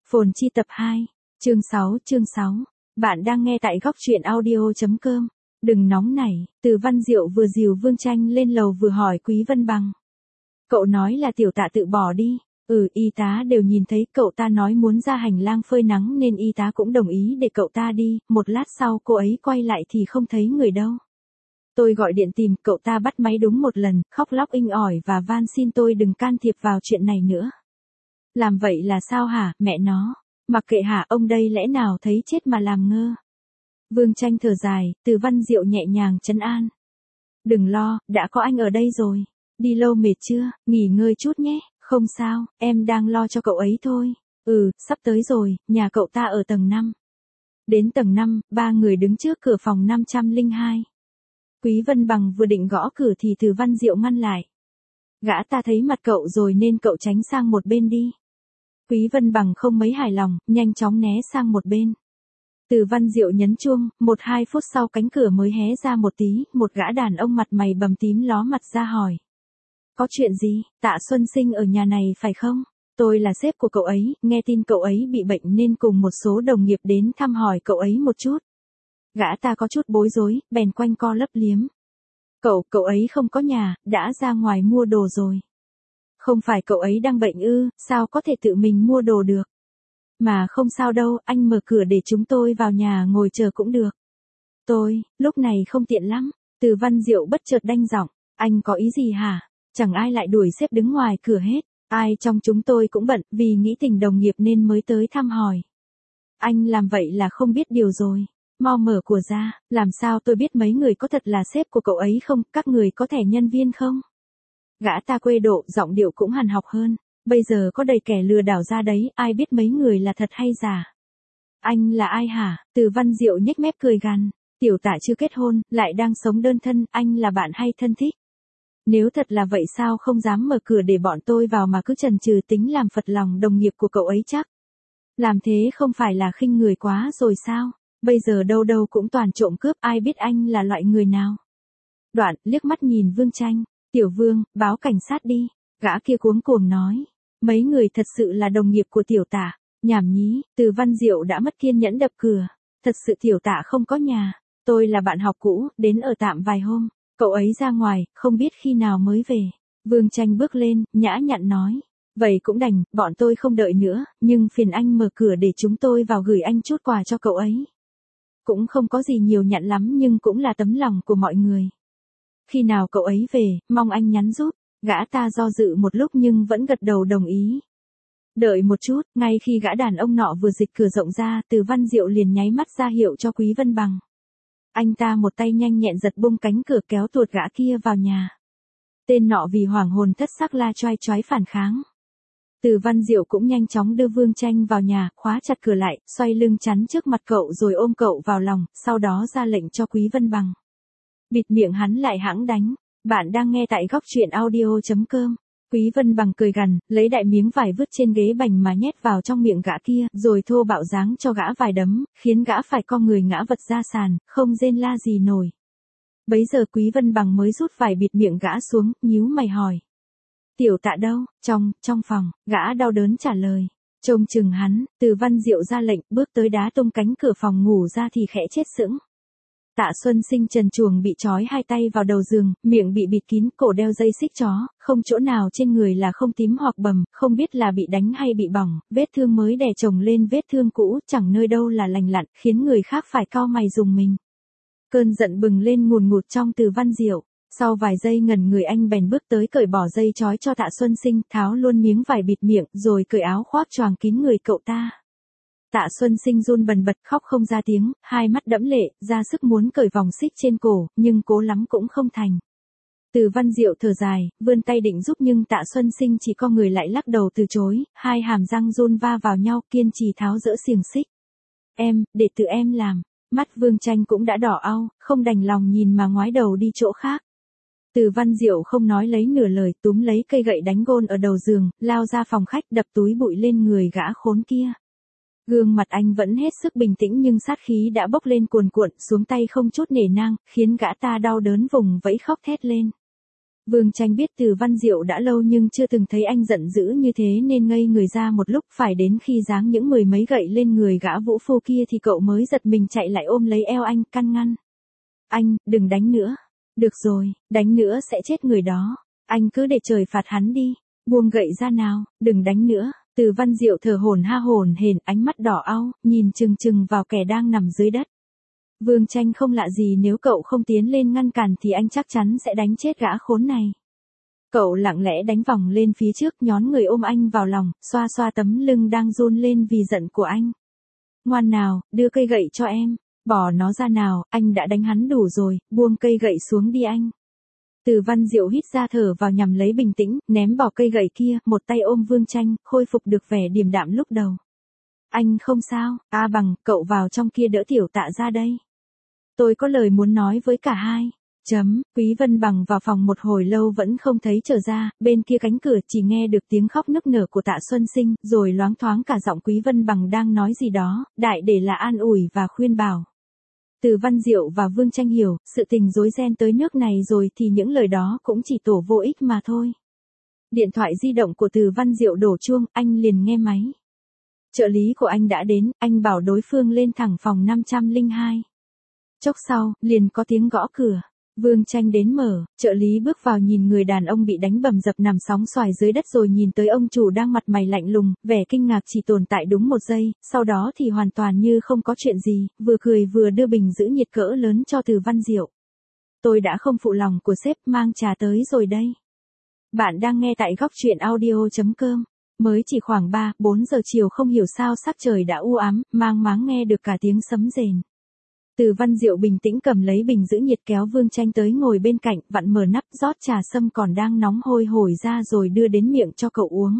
Phồn chi tập 2, chương 6. Bạn đang nghe tại góc truyện audio.com. Đừng nóng nảy, Từ Văn Diệu vừa dìu Vương Tranh lên lầu vừa hỏi Quý Vân Bằng. Cậu nói là tiểu Tạ tự bỏ đi. Y tá đều nhìn thấy, cậu ta nói muốn ra hành lang phơi nắng nên y tá cũng đồng ý để cậu ta đi. Một lát sau cô ấy quay lại thì không thấy người đâu. Tôi gọi điện tìm, cậu ta bắt máy đúng một lần, khóc lóc inh ỏi và van xin tôi đừng can thiệp vào chuyện này nữa. Làm vậy là sao hả, mẹ nó? Mặc kệ hả, ông đây lẽ nào thấy chết mà làm ngơ? Vương Tranh thở dài, Từ Văn Diệu nhẹ nhàng trấn an. Đừng lo, đã có anh ở đây rồi. Đi lâu mệt chưa, nghỉ ngơi chút nhé. Không sao, em đang lo cho cậu ấy thôi. Sắp tới rồi, nhà cậu ta ở tầng 5. Đến tầng 5, ba người đứng trước cửa phòng 502. Quý Vân Bằng vừa định gõ cửa thì Từ Văn Diệu ngăn lại. Gã ta thấy mặt cậu rồi nên cậu tránh sang một bên đi. Quý Vân Bằng không mấy hài lòng, nhanh chóng né sang một bên. Từ Văn Diệu nhấn chuông, 1-2 phút sau cánh cửa mới hé ra một tí, một gã đàn ông mặt mày bầm tím ló mặt ra hỏi. Có chuyện gì, Tạ Xuân Sinh ở nhà này phải không? Tôi là sếp của cậu ấy, nghe tin cậu ấy bị bệnh nên cùng một số đồng nghiệp đến thăm hỏi cậu ấy một chút. Gã ta có chút bối rối, bèn quanh co lấp liếm. Cậu ấy không có nhà, đã ra ngoài mua đồ rồi. Không phải cậu ấy đang bệnh ư, sao có thể tự mình mua đồ được? Mà không sao đâu, anh mở cửa để chúng tôi vào nhà ngồi chờ cũng được. Lúc này không tiện lắm. Từ Văn Diệu bất chợt đanh giọng, anh có ý gì hả? Chẳng ai lại đuổi sếp đứng ngoài cửa hết. Ai trong chúng tôi cũng bận, vì nghĩ tình đồng nghiệp nên mới tới thăm hỏi. Anh làm vậy là không biết điều rồi. Mau mở của ra, làm sao tôi biết mấy người có thật là sếp của cậu ấy không, các người có thẻ nhân viên không? Gã ta quê độ, giọng điệu cũng hằn học hơn. Bây giờ có đầy kẻ lừa đảo ra đấy, ai biết mấy người là thật hay giả? Anh là ai hả? Từ Văn Diệu nhếch mép cười gằn. Tiểu Tạ chưa kết hôn, lại đang sống đơn thân, anh là bạn hay thân thích? Nếu thật là vậy sao không dám mở cửa để bọn tôi vào mà cứ chần chừ tính làm phật lòng đồng nghiệp của cậu ấy chắc? Làm thế không phải là khinh người quá rồi sao? Bây giờ đâu đâu cũng toàn trộm cướp, ai biết anh là loại người nào? Đoạn, liếc mắt nhìn Vương Tranh. Tiểu Vương, báo cảnh sát đi. Gã kia cuống cuồng nói. Mấy người thật sự là đồng nghiệp của tiểu Tạ. Nhảm nhí, Từ Văn Diệu đã mất kiên nhẫn đập cửa. Thật sự tiểu Tạ không có nhà. Tôi là bạn học cũ, đến ở tạm vài hôm. Cậu ấy ra ngoài, không biết khi nào mới về. Vương Tranh bước lên, nhã nhặn nói. Vậy cũng đành, bọn tôi không đợi nữa, nhưng phiền anh mở cửa để chúng tôi vào gửi anh chút quà cho cậu ấy. Cũng không có gì nhiều nhặn lắm nhưng cũng là tấm lòng của mọi người. Khi nào cậu ấy về, mong anh nhắn giúp. Gã ta do dự một lúc nhưng vẫn gật đầu đồng ý. Đợi một chút, ngay khi gã đàn ông nọ vừa dịch cửa rộng ra, Từ Văn Diệu liền nháy mắt ra hiệu cho Quý Vân Bằng. Anh ta một tay nhanh nhẹn giật bung cánh cửa kéo tuột gã kia vào nhà. Tên nọ vì hoảng hồn thất sắc la choai choái phản kháng. Từ Văn Diệu cũng nhanh chóng đưa Vương Tranh vào nhà, khóa chặt cửa lại, xoay lưng chắn trước mặt cậu rồi ôm cậu vào lòng, sau đó ra lệnh cho Quý Vân Bằng. Bịt miệng hắn lại hãng đánh. Bạn đang nghe tại góc truyện audio.com. Quý Vân Bằng cười gằn, lấy đại miếng vải vứt trên ghế bành mà nhét vào trong miệng gã kia, rồi thô bạo giáng cho gã vài đấm, khiến gã phải co người ngã vật ra sàn, không rên la gì nổi. Bấy giờ Quý Vân Bằng mới rút vải bịt miệng gã xuống, nhíu mày hỏi. Tiểu Tạ đâu? Trong phòng, gã đau đớn trả lời. Trông chừng hắn, Từ Văn Diệu ra lệnh, bước tới đá tung cánh cửa phòng ngủ ra thì khẽ chết sững. Tạ Xuân Sinh trần truồng bị trói hai tay vào đầu giường, miệng bị bịt kín, cổ đeo dây xích chó, không chỗ nào trên người là không tím hoặc bầm, không biết là bị đánh hay bị bỏng, vết thương mới đè chồng lên vết thương cũ, chẳng nơi đâu là lành lặn, khiến người khác phải cau mày rùng mình. Cơn giận bừng lên ngùn ngụt trong Từ Văn Diệu. Sau vài giây ngẩn người anh bèn bước tới cởi bỏ dây trói cho Tạ Xuân Sinh, tháo luôn miếng vải bịt miệng, rồi cởi áo khoác choàng kín người cậu ta. Tạ Xuân Sinh run bần bật khóc không ra tiếng, hai mắt đẫm lệ, ra sức muốn cởi vòng xích trên cổ, nhưng cố lắm cũng không thành. Từ Văn Diệu thở dài, vươn tay định giúp nhưng Tạ Xuân Sinh chỉ co người lại lắc đầu từ chối, hai hàm răng run va vào nhau kiên trì tháo dỡ xiềng xích. Để tự em làm. Mắt Vương Tranh cũng đã đỏ au, không đành lòng nhìn mà ngoái đầu đi chỗ khác. Từ Văn Diệu không nói lấy nửa lời, túm lấy cây gậy đánh gôn ở đầu giường, lao ra phòng khách đập túi bụi lên người gã khốn kia. Gương mặt anh vẫn hết sức bình tĩnh nhưng sát khí đã bốc lên cuồn cuộn, xuống tay không chút nể nang, khiến gã ta đau đớn vùng vẫy khóc thét lên. Vương Tranh biết Từ Văn Diệu đã lâu nhưng chưa từng thấy anh giận dữ như thế nên ngây người ra một lúc, phải đến khi giáng những mười mấy gậy lên người gã vũ phu kia thì cậu mới giật mình chạy lại ôm lấy eo anh, can ngăn. Anh, đừng đánh nữa. Được rồi, đánh nữa sẽ chết người đó. Anh cứ để trời phạt hắn đi. Buông gậy ra nào, đừng đánh nữa. Từ Văn Diệu thở hổn hển, ánh mắt đỏ au, nhìn chừng chừng vào kẻ đang nằm dưới đất. Vương Tranh không lạ gì, nếu cậu không tiến lên ngăn cản thì anh chắc chắn sẽ đánh chết gã khốn này. Cậu lặng lẽ đánh vòng lên phía trước, nhón người ôm anh vào lòng, xoa xoa tấm lưng đang run lên vì giận của anh. Ngoan nào, đưa cây gậy cho em. Bỏ nó ra nào, anh đã đánh hắn đủ rồi, buông cây gậy xuống đi anh. Từ Văn Diệu hít ra thở vào nhằm lấy bình tĩnh, ném bỏ cây gậy kia, một tay ôm Vương Tranh, khôi phục được vẻ điềm đạm lúc đầu. Anh không sao, A Bằng, cậu vào trong kia đỡ Tiểu Tạ ra đây. Tôi có lời muốn nói với cả hai. Quý Vân Bằng vào phòng một hồi lâu vẫn không thấy trở ra, bên kia cánh cửa chỉ nghe được tiếng khóc nức nở của Tạ Xuân Sinh, rồi loáng thoáng cả giọng Quý Vân Bằng đang nói gì đó, đại để là an ủi và khuyên bảo. Từ Văn Diệu và Vương Tranh hiểu, sự tình rối ren tới nước này rồi thì những lời đó cũng chỉ tổ vô ích mà thôi. Điện thoại di động của Từ Văn Diệu đổ chuông, anh liền nghe máy. Trợ lý của anh đã đến, anh bảo đối phương lên thẳng phòng 502. Chốc sau, liền có tiếng gõ cửa. Vương Tranh đến mở, trợ lý bước vào nhìn người đàn ông bị đánh bầm dập nằm sóng xoài dưới đất rồi nhìn tới ông chủ đang mặt mày lạnh lùng, vẻ kinh ngạc chỉ tồn tại đúng một giây, sau đó thì hoàn toàn như không có chuyện gì, vừa cười vừa đưa bình giữ nhiệt cỡ lớn cho Từ Văn Diệu. Tôi đã không phụ lòng của sếp, mang trà tới rồi đây. Bạn đang nghe tại góc truyện audio.com. Mới chỉ khoảng 3-4 giờ chiều không hiểu sao sắc trời đã u ám, mang máng nghe được cả tiếng sấm rền. Từ Văn Diệu bình tĩnh cầm lấy bình giữ nhiệt kéo Vương Tranh tới ngồi bên cạnh, vặn mở nắp rót trà sâm còn đang nóng hôi hổi ra rồi đưa đến miệng cho cậu uống.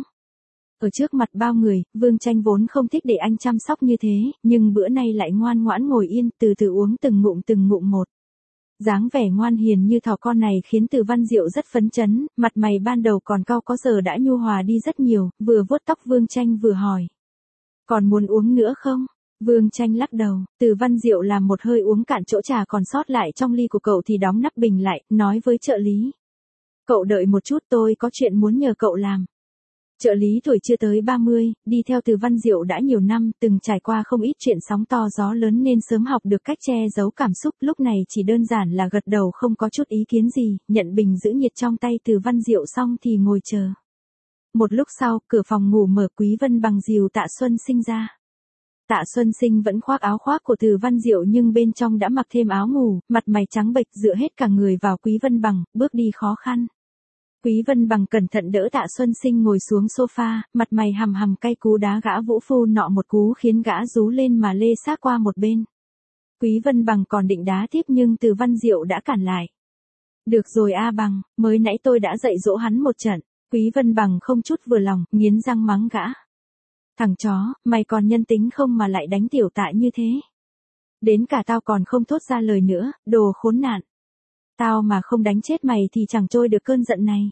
Ở trước mặt bao người, Vương Tranh vốn không thích để anh chăm sóc như thế, nhưng bữa nay lại ngoan ngoãn ngồi yên, từ từ uống từng ngụm một. Dáng vẻ ngoan hiền như thỏ con này khiến Từ Văn Diệu rất phấn chấn, mặt mày ban đầu còn cau có giờ đã nhu hòa đi rất nhiều, vừa vuốt tóc Vương Tranh vừa hỏi. Còn muốn uống nữa không? Vương Tranh lắc đầu, Từ Văn Diệu làm một hơi uống cạn chỗ trà còn sót lại trong ly của cậu thì đóng nắp bình lại, nói với trợ lý. Cậu đợi một chút, tôi có chuyện muốn nhờ cậu làm. Trợ lý tuổi chưa tới 30, đi theo Từ Văn Diệu đã nhiều năm, từng trải qua không ít chuyện sóng to gió lớn nên sớm học được cách che giấu cảm xúc, lúc này chỉ đơn giản là gật đầu không có chút ý kiến gì, nhận bình giữ nhiệt trong tay Từ Văn Diệu xong thì ngồi chờ. Một lúc sau, cửa phòng ngủ mở, Quý Vân Bằng dìu Tạ Xuân Sinh ra. Tạ Xuân Sinh vẫn khoác áo khoác của Từ Văn Diệu nhưng bên trong đã mặc thêm áo ngủ, mặt mày trắng bệch dựa hết cả người vào Quý Vân Bằng, bước đi khó khăn. Quý Vân Bằng cẩn thận đỡ Tạ Xuân Sinh ngồi xuống sofa, mặt mày hầm cay cú đá gã vũ phu nọ một cú khiến gã rú lên mà lê xác qua một bên. Quý Vân Bằng còn định đá tiếp nhưng Từ Văn Diệu đã cản lại. Được rồi A Bằng, mới nãy tôi đã dạy dỗ hắn một trận. Quý Vân Bằng không chút vừa lòng, nghiến răng mắng gã. Thằng chó, mày còn nhân tính không mà lại đánh Tiểu Tạ như thế. Đến cả tao còn không thốt ra lời nữa, đồ khốn nạn. Tao mà không đánh chết mày thì chẳng trôi được cơn giận này.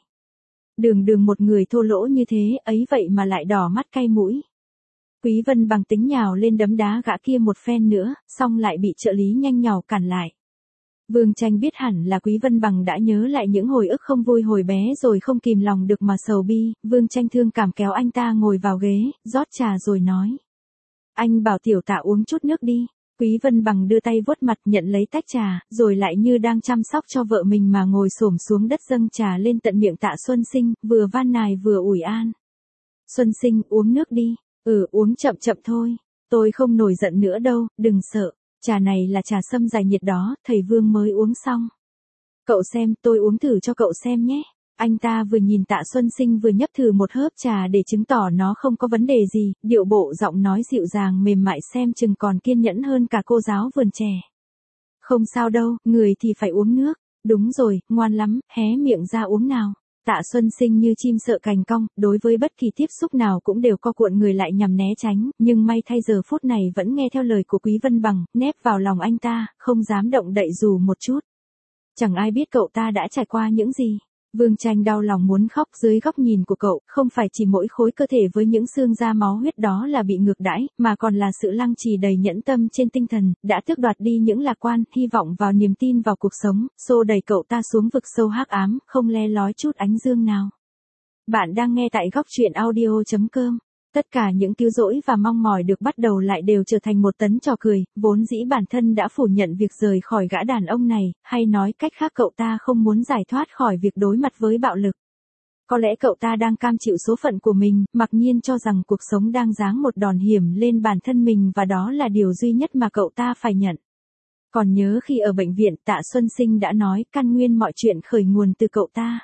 Đường một người thô lỗ như thế, ấy vậy mà lại đỏ mắt cay mũi. Quý Vân Bằng tính nhào lên đấm đá gã kia một phen nữa, xong lại bị trợ lý nhanh nhảu cản lại. Vương Tranh biết hẳn là Quý Vân Bằng đã nhớ lại những hồi ức không vui hồi bé rồi không kìm lòng được mà sầu bi, Vương Tranh thương cảm kéo anh ta ngồi vào ghế, rót trà rồi nói. Anh bảo Tiểu Tạ uống chút nước đi. Quý Vân Bằng đưa tay vuốt mặt nhận lấy tách trà, rồi lại như đang chăm sóc cho vợ mình mà ngồi xổm xuống đất dâng trà lên tận miệng Tạ Xuân Sinh, vừa van nài vừa ủi an. Xuân Sinh, uống nước đi. Uống chậm chậm thôi. Tôi không nổi giận nữa đâu, đừng sợ. Trà này là trà sâm giải nhiệt đó, thầy Vương mới uống xong. Cậu xem, tôi uống thử cho cậu xem nhé. Anh ta vừa nhìn Tạ Xuân Sinh vừa nhấp thử một hớp trà để chứng tỏ nó không có vấn đề gì, điệu bộ giọng nói dịu dàng mềm mại xem chừng còn kiên nhẫn hơn cả cô giáo vườn trẻ. Không sao đâu, người thì phải uống nước. Đúng rồi, ngoan lắm, hé miệng ra uống nào. Tạ Xuân Sinh như chim sợ cành cong, đối với bất kỳ tiếp xúc nào cũng đều co cuộn người lại nhằm né tránh, nhưng may thay giờ phút này vẫn nghe theo lời của Quý Vân Bằng, nép vào lòng anh ta, không dám động đậy dù một chút. Chẳng ai biết cậu ta đã trải qua những gì. Vương Tranh đau lòng muốn khóc, dưới góc nhìn của cậu, không phải chỉ mỗi khối cơ thể với những xương da máu huyết đó là bị ngược đãi, mà còn là sự lăng trì đầy nhẫn tâm trên tinh thần, đã tước đoạt đi những lạc quan, hy vọng vào niềm tin vào cuộc sống, xô đẩy cậu ta xuống vực sâu hắc ám, không le lói chút ánh dương nào. Bạn đang nghe tại góc truyện audio.com. Tất cả những cứu rỗi và mong mỏi được bắt đầu lại đều trở thành một tấn trò cười, vốn dĩ bản thân đã phủ nhận việc rời khỏi gã đàn ông này, hay nói cách khác cậu ta không muốn giải thoát khỏi việc đối mặt với bạo lực. Có lẽ cậu ta đang cam chịu số phận của mình, mặc nhiên cho rằng cuộc sống đang giáng một đòn hiểm lên bản thân mình và đó là điều duy nhất mà cậu ta phải nhận. Còn nhớ khi ở bệnh viện, Tạ Xuân Sinh đã nói căn nguyên mọi chuyện khởi nguồn từ cậu ta.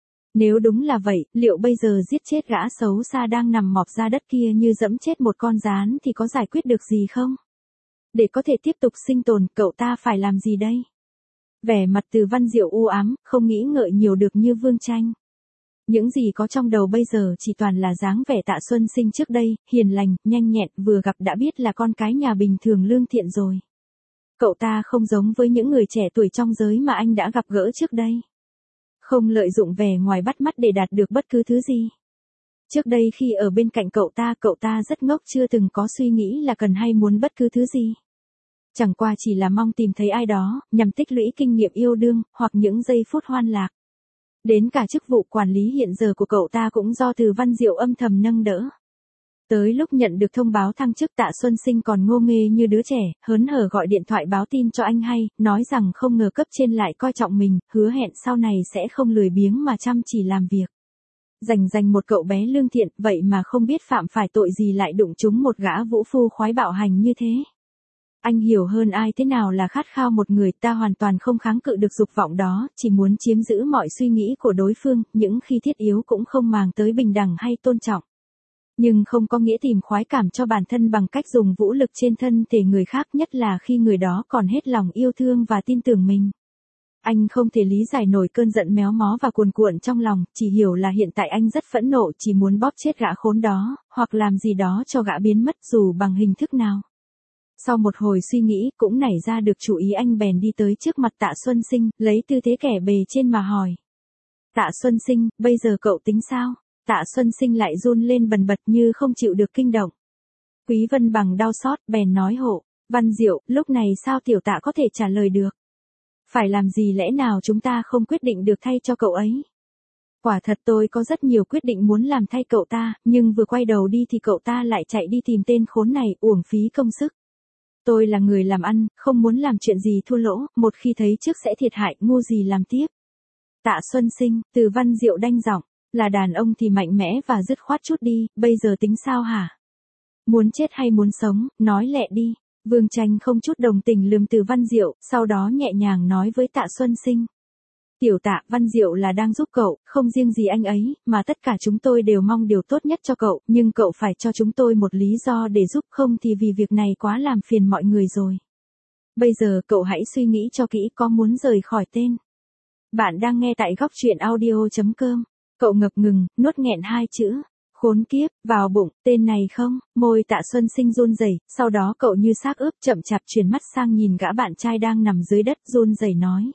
Nếu đúng là vậy, liệu bây giờ giết chết gã xấu xa đang nằm mọp ra đất kia như dẫm chết một con gián thì có giải quyết được gì không? Để có thể tiếp tục sinh tồn, cậu ta phải làm gì đây? Vẻ mặt Từ Văn Diệu u ám, không nghĩ ngợi nhiều được như Vương Tranh. Những gì có trong đầu bây giờ chỉ toàn là dáng vẻ Tạ Xuân Sinh trước đây, hiền lành, nhanh nhẹn, vừa gặp đã biết là con cái nhà bình thường lương thiện rồi. Cậu ta không giống với những người trẻ tuổi trong giới mà anh đã gặp gỡ trước đây. Không lợi dụng vẻ ngoài bắt mắt để đạt được bất cứ thứ gì. Trước đây khi ở bên cạnh cậu ta rất ngốc, chưa từng có suy nghĩ là cần hay muốn bất cứ thứ gì. Chẳng qua chỉ là mong tìm thấy ai đó, nhằm tích lũy kinh nghiệm yêu đương, hoặc những giây phút hoan lạc. Đến cả chức vụ quản lý hiện giờ của cậu ta cũng do Từ Văn Diệu âm thầm nâng đỡ. Tới lúc nhận được thông báo thăng chức, Tạ Xuân Sinh còn ngô nghê như đứa trẻ, hớn hở gọi điện thoại báo tin cho anh hay, nói rằng không ngờ cấp trên lại coi trọng mình, hứa hẹn sau này sẽ không lười biếng mà chăm chỉ làm việc. Dành một cậu bé lương thiện, vậy mà không biết phạm phải tội gì lại đụng trúng một gã vũ phu khoái bạo hành như thế. Anh hiểu hơn ai thế nào là khát khao một người, ta hoàn toàn không kháng cự được dục vọng đó, chỉ muốn chiếm giữ mọi suy nghĩ của đối phương, những khi thiết yếu cũng không màng tới bình đẳng hay tôn trọng. Nhưng không có nghĩa tìm khoái cảm cho bản thân bằng cách dùng vũ lực trên thân thể người khác, nhất là khi người đó còn hết lòng yêu thương và tin tưởng mình. Anh không thể lý giải nổi cơn giận méo mó và cuồn cuộn trong lòng, chỉ hiểu là hiện tại anh rất phẫn nộ, chỉ muốn bóp chết gã khốn đó, hoặc làm gì đó cho gã biến mất dù bằng hình thức nào. Sau một hồi suy nghĩ, cũng nảy ra được chủ ý, anh bèn đi tới trước mặt Tạ Xuân Sinh, lấy tư thế kẻ bề trên mà hỏi. Tạ Xuân Sinh, bây giờ cậu tính sao? Tạ Xuân Sinh lại run lên bần bật như không chịu được kinh động. Quý Vân Bằng đau xót, bèn nói hộ, Văn Diệu, lúc này sao tiểu Tạ có thể trả lời được? Phải làm gì, lẽ nào chúng ta không quyết định được thay cho cậu ấy? Quả thật tôi có rất nhiều quyết định muốn làm thay cậu ta, nhưng vừa quay đầu đi thì cậu ta lại chạy đi tìm tên khốn này, uổng phí công sức. Tôi là người làm ăn, không muốn làm chuyện gì thua lỗ, một khi thấy trước sẽ thiệt hại, ngu gì làm tiếp. Tạ Xuân Sinh, Từ Văn Diệu đanh giọng, là đàn ông thì mạnh mẽ và dứt khoát chút đi, bây giờ tính sao hả? Muốn chết hay muốn sống, nói lẹ đi. Vương Tranh không chút đồng tình lườm Từ Văn Diệu, sau đó nhẹ nhàng nói với Tạ Xuân Sinh. Tiểu Tạ, Văn Diệu là đang giúp cậu, không riêng gì anh ấy, mà tất cả chúng tôi đều mong điều tốt nhất cho cậu, nhưng cậu phải cho chúng tôi một lý do để giúp, không thì vì việc này quá làm phiền mọi người rồi. Bây giờ cậu hãy suy nghĩ cho kỹ, có muốn rời khỏi tên. Bạn đang nghe tại góc truyện audio.com. Cậu ngập ngừng, nuốt nghẹn hai chữ. Khốn kiếp, vào bụng, tên này không? Môi Tạ Xuân Sinh run rẩy, sau đó cậu như xác ướp chậm chạp chuyển mắt sang nhìn gã bạn trai đang nằm dưới đất, run rẩy nói.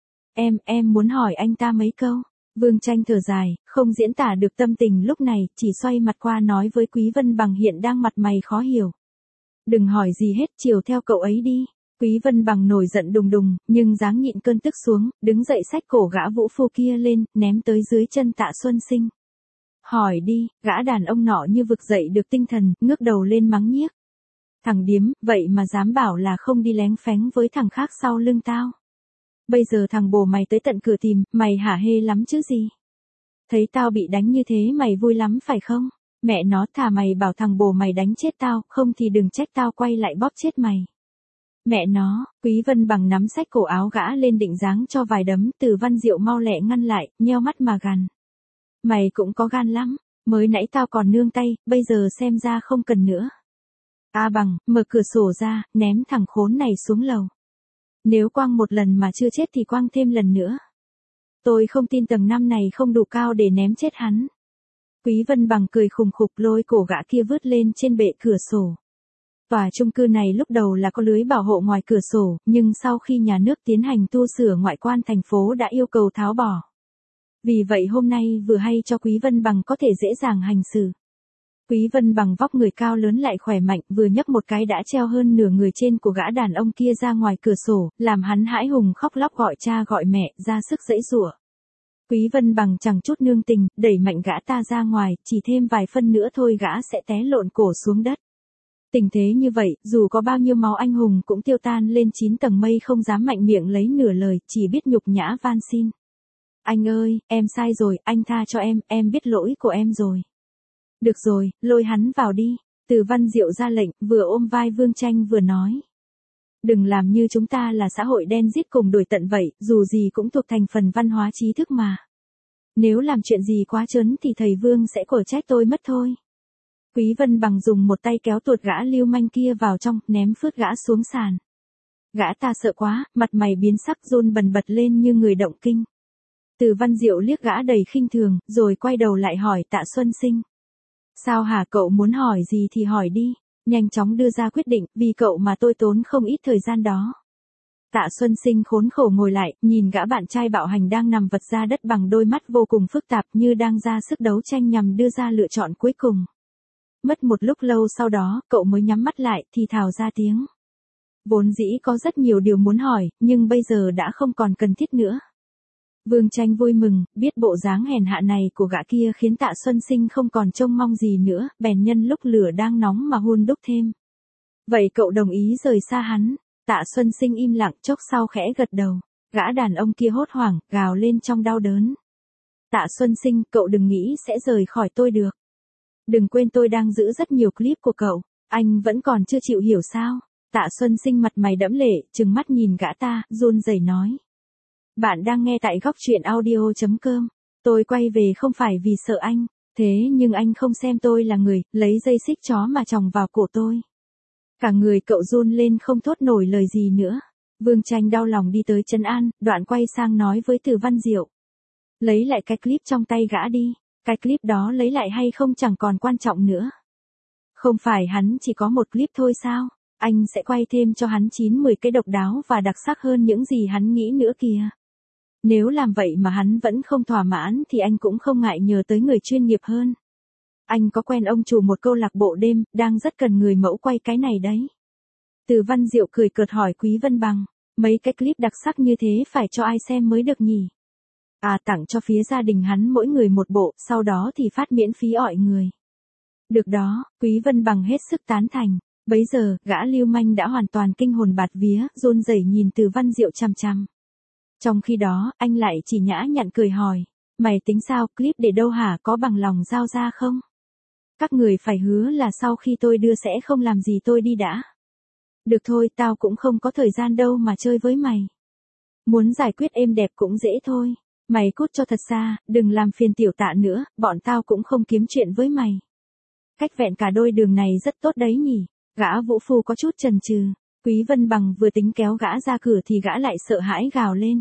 Em muốn hỏi anh ta mấy câu. Vương Tranh thở dài, không diễn tả được tâm tình lúc này, chỉ xoay mặt qua nói với Quý Vân Bằng hiện đang mặt mày khó hiểu. Đừng hỏi gì hết, chiều theo cậu ấy đi. Quý Vân Bằng nổi giận đùng đùng, nhưng dáng nhịn cơn tức xuống, đứng dậy xách cổ gã vũ phu kia lên, ném tới dưới chân Tạ Xuân Sinh. Hỏi đi, gã đàn ông nọ như vực dậy được tinh thần, ngước đầu lên mắng nhiếc. Thằng điếm, vậy mà dám bảo là không đi lén phén với thằng khác sau lưng tao. Bây giờ thằng bồ mày tới tận cửa tìm, mày hả hê lắm chứ gì. Thấy tao bị đánh như thế mày vui lắm phải không? Mẹ nó, thà mày bảo thằng bồ mày đánh chết tao, không thì đừng trách tao quay lại bóp chết mày. Mẹ nó, Quý Vân Bằng nắm xách cổ áo gã lên định giáng cho vài đấm, Từ Văn Diệu mau lẹ ngăn lại, nheo mắt mà gằn. Mày cũng có gan lắm, mới nãy tao còn nương tay, bây giờ xem ra không cần nữa. A Bằng, mở cửa sổ ra, ném thằng khốn này xuống lầu. Nếu quăng một lần mà chưa chết thì quăng thêm lần nữa. Tôi không tin tầng 5 này không đủ cao để ném chết hắn. Quý Vân Bằng cười khùng khục lôi cổ gã kia vứt lên trên bệ cửa sổ. Tòa chung cư này lúc đầu là có lưới bảo hộ ngoài cửa sổ, nhưng sau khi nhà nước tiến hành tu sửa ngoại quan thành phố đã yêu cầu tháo bỏ. Vì vậy hôm nay vừa hay cho Quý Vân Bằng có thể dễ dàng hành xử. Quý Vân Bằng vóc người cao lớn lại khỏe mạnh, vừa nhấc một cái đã treo hơn nửa người trên của gã đàn ông kia ra ngoài cửa sổ, làm hắn hãi hùng khóc lóc gọi cha gọi mẹ, ra sức giãy giụa. Quý Vân Bằng chẳng chút nương tình, đẩy mạnh gã ta ra ngoài, chỉ thêm vài phân nữa thôi gã sẽ té lộn cổ xuống đất. Tình thế như vậy, dù có bao nhiêu máu anh hùng cũng tiêu tan lên 9 tầng mây, không dám mạnh miệng lấy nửa lời, chỉ biết nhục nhã van xin. Anh ơi, em sai rồi, anh tha cho em biết lỗi của em rồi. Được rồi, lôi hắn vào đi. Từ Văn Diệu ra lệnh, vừa ôm vai Vương Tranh vừa nói. Đừng làm như chúng ta là xã hội đen giết cùng đuổi tận vậy, dù gì cũng thuộc thành phần văn hóa trí thức mà. Nếu làm chuyện gì quá trớn thì thầy Vương sẽ quở trách tôi mất thôi. Quý Vân Bằng dùng một tay kéo tuột gã lưu manh kia vào trong, ném phứt gã xuống sàn. Gã ta sợ quá, mặt mày biến sắc run bần bật lên như người động kinh. Từ Văn Diệu liếc gã đầy khinh thường, rồi quay đầu lại hỏi Tạ Xuân Sinh. Sao hả, cậu muốn hỏi gì thì hỏi đi, nhanh chóng đưa ra quyết định, vì cậu mà tôi tốn không ít thời gian đó. Tạ Xuân Sinh khốn khổ ngồi lại, nhìn gã bạn trai bạo hành đang nằm vật ra đất bằng đôi mắt vô cùng phức tạp như đang ra sức đấu tranh nhằm đưa ra lựa chọn cuối cùng. Mất một lúc lâu sau đó, cậu mới nhắm mắt lại, thì thào ra tiếng. Vốn dĩ có rất nhiều điều muốn hỏi, nhưng bây giờ đã không còn cần thiết nữa. Vương Tranh vui mừng, biết bộ dáng hèn hạ này của gã kia khiến Tạ Xuân Sinh không còn trông mong gì nữa, bèn nhân lúc lửa đang nóng mà hun đúc thêm. Vậy cậu đồng ý rời xa hắn? Tạ Xuân Sinh im lặng, chốc sau khẽ gật đầu. Gã đàn ông kia hốt hoảng, gào lên trong đau đớn. Tạ Xuân Sinh, cậu đừng nghĩ sẽ rời khỏi tôi được. Đừng quên tôi đang giữ rất nhiều clip của cậu, anh vẫn còn chưa chịu hiểu sao? Tạ Xuân Sinh mặt mày đẫm lệ, trừng mắt nhìn gã ta, run rẩy nói. Bạn đang nghe tại góc truyện audio.com. Tôi quay về không phải vì sợ anh, thế nhưng anh không xem tôi là người, lấy dây xích chó mà chòng vào cổ tôi. Cả người cậu run lên không thốt nổi lời gì nữa. Vương Tranh đau lòng đi tới trấn an, đoạn quay sang nói với Từ Văn Diệu. Lấy lại cái clip trong tay gã đi, cái clip đó lấy lại hay không chẳng còn quan trọng nữa. Không phải hắn chỉ có một clip thôi sao, anh sẽ quay thêm cho hắn 9-10 cái độc đáo và đặc sắc hơn những gì hắn nghĩ nữa kìa. Nếu làm vậy mà hắn vẫn không thỏa mãn thì anh cũng không ngại nhờ tới người chuyên nghiệp hơn. Anh có quen ông chủ một câu lạc bộ đêm, đang rất cần người mẫu quay cái này đấy. Từ Văn Diệu cười cợt hỏi Quý Vân Bằng, mấy cái clip đặc sắc như thế phải cho ai xem mới được nhỉ? À, tặng cho phía gia đình hắn mỗi người một bộ, sau đó thì phát miễn phí ỏi người. Được đó, Quý Vân Bằng hết sức tán thành. Bấy giờ, gã lưu manh đã hoàn toàn kinh hồn bạt vía, run rẩy nhìn Từ Văn Diệu chằm chằm. Trong khi đó, anh lại chỉ nhã nhặn cười hỏi, mày tính sao, clip để đâu hả, có bằng lòng giao ra không? Các người phải hứa là sau khi tôi đưa sẽ không làm gì tôi đi đã. Được thôi, tao cũng không có thời gian đâu mà chơi với mày. Muốn giải quyết êm đẹp cũng dễ thôi. Mày cút cho thật xa, đừng làm phiền tiểu Tạ nữa, bọn tao cũng không kiếm chuyện với mày. Cách vẹn cả đôi đường này rất tốt đấy nhỉ. Gã vũ phu có chút chần chừ. Quý Vân Bằng vừa tính kéo gã ra cửa thì gã lại sợ hãi gào lên.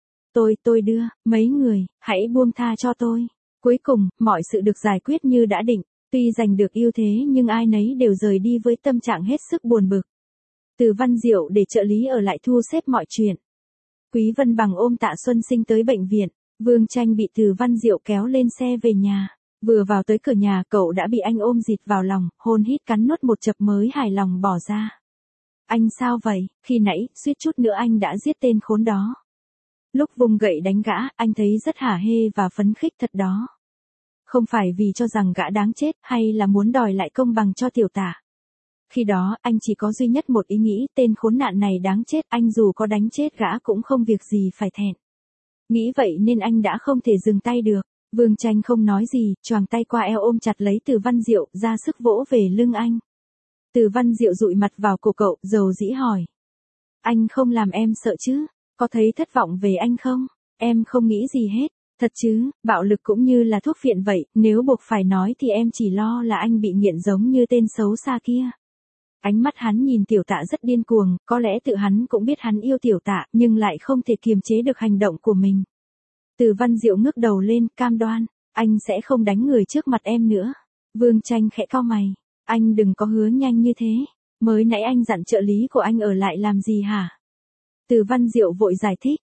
Tôi đưa, mấy người, hãy buông tha cho tôi. Cuối cùng, mọi sự được giải quyết như đã định. Tuy giành được ưu thế nhưng ai nấy đều rời đi với tâm trạng hết sức buồn bực. Từ Văn Diệu để trợ lý ở lại thu xếp mọi chuyện. Quý Vân Bằng ôm Tạ Xuân Sinh tới bệnh viện. Vương Tranh bị Từ Văn Diệu kéo lên xe về nhà. Vừa vào tới cửa nhà cậu đã bị anh ôm dịt vào lòng, hôn hít cắn nuốt một chập mới hài lòng bỏ ra. Anh sao vậy, khi nãy, suýt chút nữa anh đã giết tên khốn đó. Lúc vùng gậy đánh gã, anh thấy rất hả hê và phấn khích thật đó. Không phải vì cho rằng gã đáng chết hay là muốn đòi lại công bằng cho tiểu Tạ. Khi đó, anh chỉ có duy nhất một ý nghĩ, tên khốn nạn này đáng chết, anh dù có đánh chết gã cũng không việc gì phải thẹn. Nghĩ vậy nên anh đã không thể dừng tay được. Vương Tranh không nói gì, choàng tay qua eo ôm chặt lấy Từ Văn Diệu, ra sức vỗ về lưng anh. Từ Văn Diệu dụi mặt vào cổ cậu, dầu dĩ hỏi. Anh không làm em sợ chứ? Có thấy thất vọng về anh không? Em không nghĩ gì hết. Thật chứ, bạo lực cũng như là thuốc phiện vậy, nếu buộc phải nói thì em chỉ lo là anh bị nghiện giống như tên xấu xa kia. Ánh mắt hắn nhìn tiểu Tạ rất điên cuồng, có lẽ tự hắn cũng biết hắn yêu tiểu Tạ, nhưng lại không thể kiềm chế được hành động của mình. Từ Văn Diệu ngước đầu lên, cam đoan, anh sẽ không đánh người trước mặt em nữa. Vương Tranh khẽ cau mày, anh đừng có hứa nhanh như thế, mới nãy anh dặn trợ lý của anh ở lại làm gì hả? Từ Văn Diệu vội giải thích,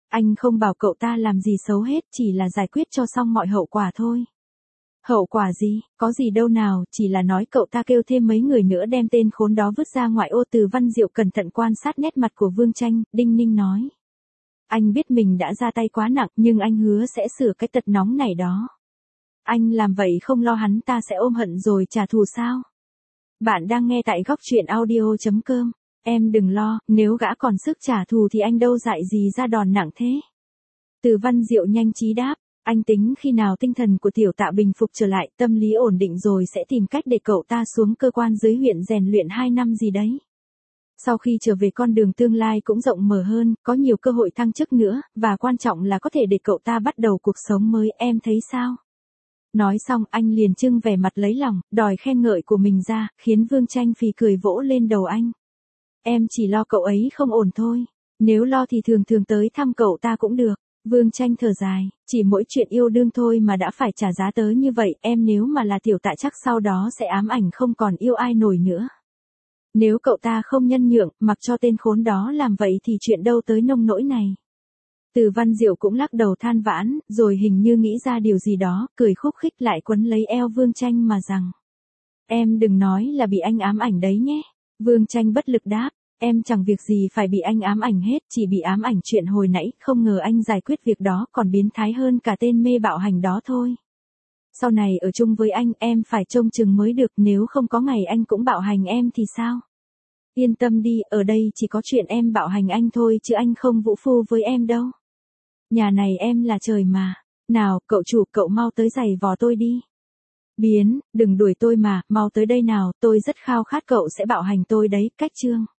Anh không bảo cậu ta làm gì xấu hết, chỉ là giải quyết cho xong mọi hậu quả thôi. Hậu quả gì, có gì đâu nào, chỉ là nói cậu ta kêu thêm mấy người nữa đem tên khốn đó vứt ra ngoại ô. Từ Văn Diệu cẩn thận quan sát nét mặt của Vương Tranh, đinh ninh nói. Anh biết mình đã ra tay quá nặng, nhưng anh hứa sẽ sửa cái tật nóng này đó. Anh làm vậy không lo hắn ta sẽ ôm hận rồi trả thù sao? Bạn đang nghe tại góc truyện audio.com. Em đừng lo, nếu gã còn sức trả thù thì anh đâu dại gì ra đòn nặng thế. Từ Văn Diệu nhanh trí đáp. Anh tính khi nào tinh thần của tiểu Tạ bình phục trở lại, tâm lý ổn định rồi sẽ tìm cách để cậu ta xuống cơ quan dưới huyện rèn luyện 2 năm gì đấy. Sau khi trở về con đường tương lai cũng rộng mở hơn, có nhiều cơ hội thăng chức nữa, và quan trọng là có thể để cậu ta bắt đầu cuộc sống mới, em thấy sao? Nói xong anh liền trưng vẻ mặt lấy lòng, đòi khen ngợi của mình ra, khiến Vương Tranh phì cười vỗ lên đầu anh. Em chỉ lo cậu ấy không ổn thôi, nếu lo thì thường thường tới thăm cậu ta cũng được. Vương Tranh thở dài, chỉ mỗi chuyện yêu đương thôi mà đã phải trả giá tới như vậy, em nếu mà là tiểu Tạ chắc sau đó sẽ ám ảnh không còn yêu ai nổi nữa. Nếu cậu ta không nhân nhượng, mặc cho tên khốn đó làm vậy thì chuyện đâu tới nông nỗi này. Từ Văn Diệu cũng lắc đầu than vãn, rồi hình như nghĩ ra điều gì đó, cười khúc khích lại quấn lấy eo Vương Tranh mà rằng. Em đừng nói là bị anh ám ảnh đấy nhé. Vương Tranh bất lực đáp. Em chẳng việc gì phải bị anh ám ảnh hết, chỉ bị ám ảnh chuyện hồi nãy, không ngờ anh giải quyết việc đó còn biến thái hơn cả tên mê bạo hành đó thôi. Sau này ở chung với anh em phải trông chừng mới được, nếu không có ngày anh cũng bạo hành em thì sao? Yên tâm đi, ở đây chỉ có chuyện em bạo hành anh thôi chứ anh không vũ phu với em đâu. Nhà này em là trời mà. Nào, cậu chủ, cậu mau tới giày vò tôi đi. Biến, đừng đuổi tôi mà, mau tới đây nào, tôi rất khao khát cậu sẽ bạo hành tôi đấy, cách chương.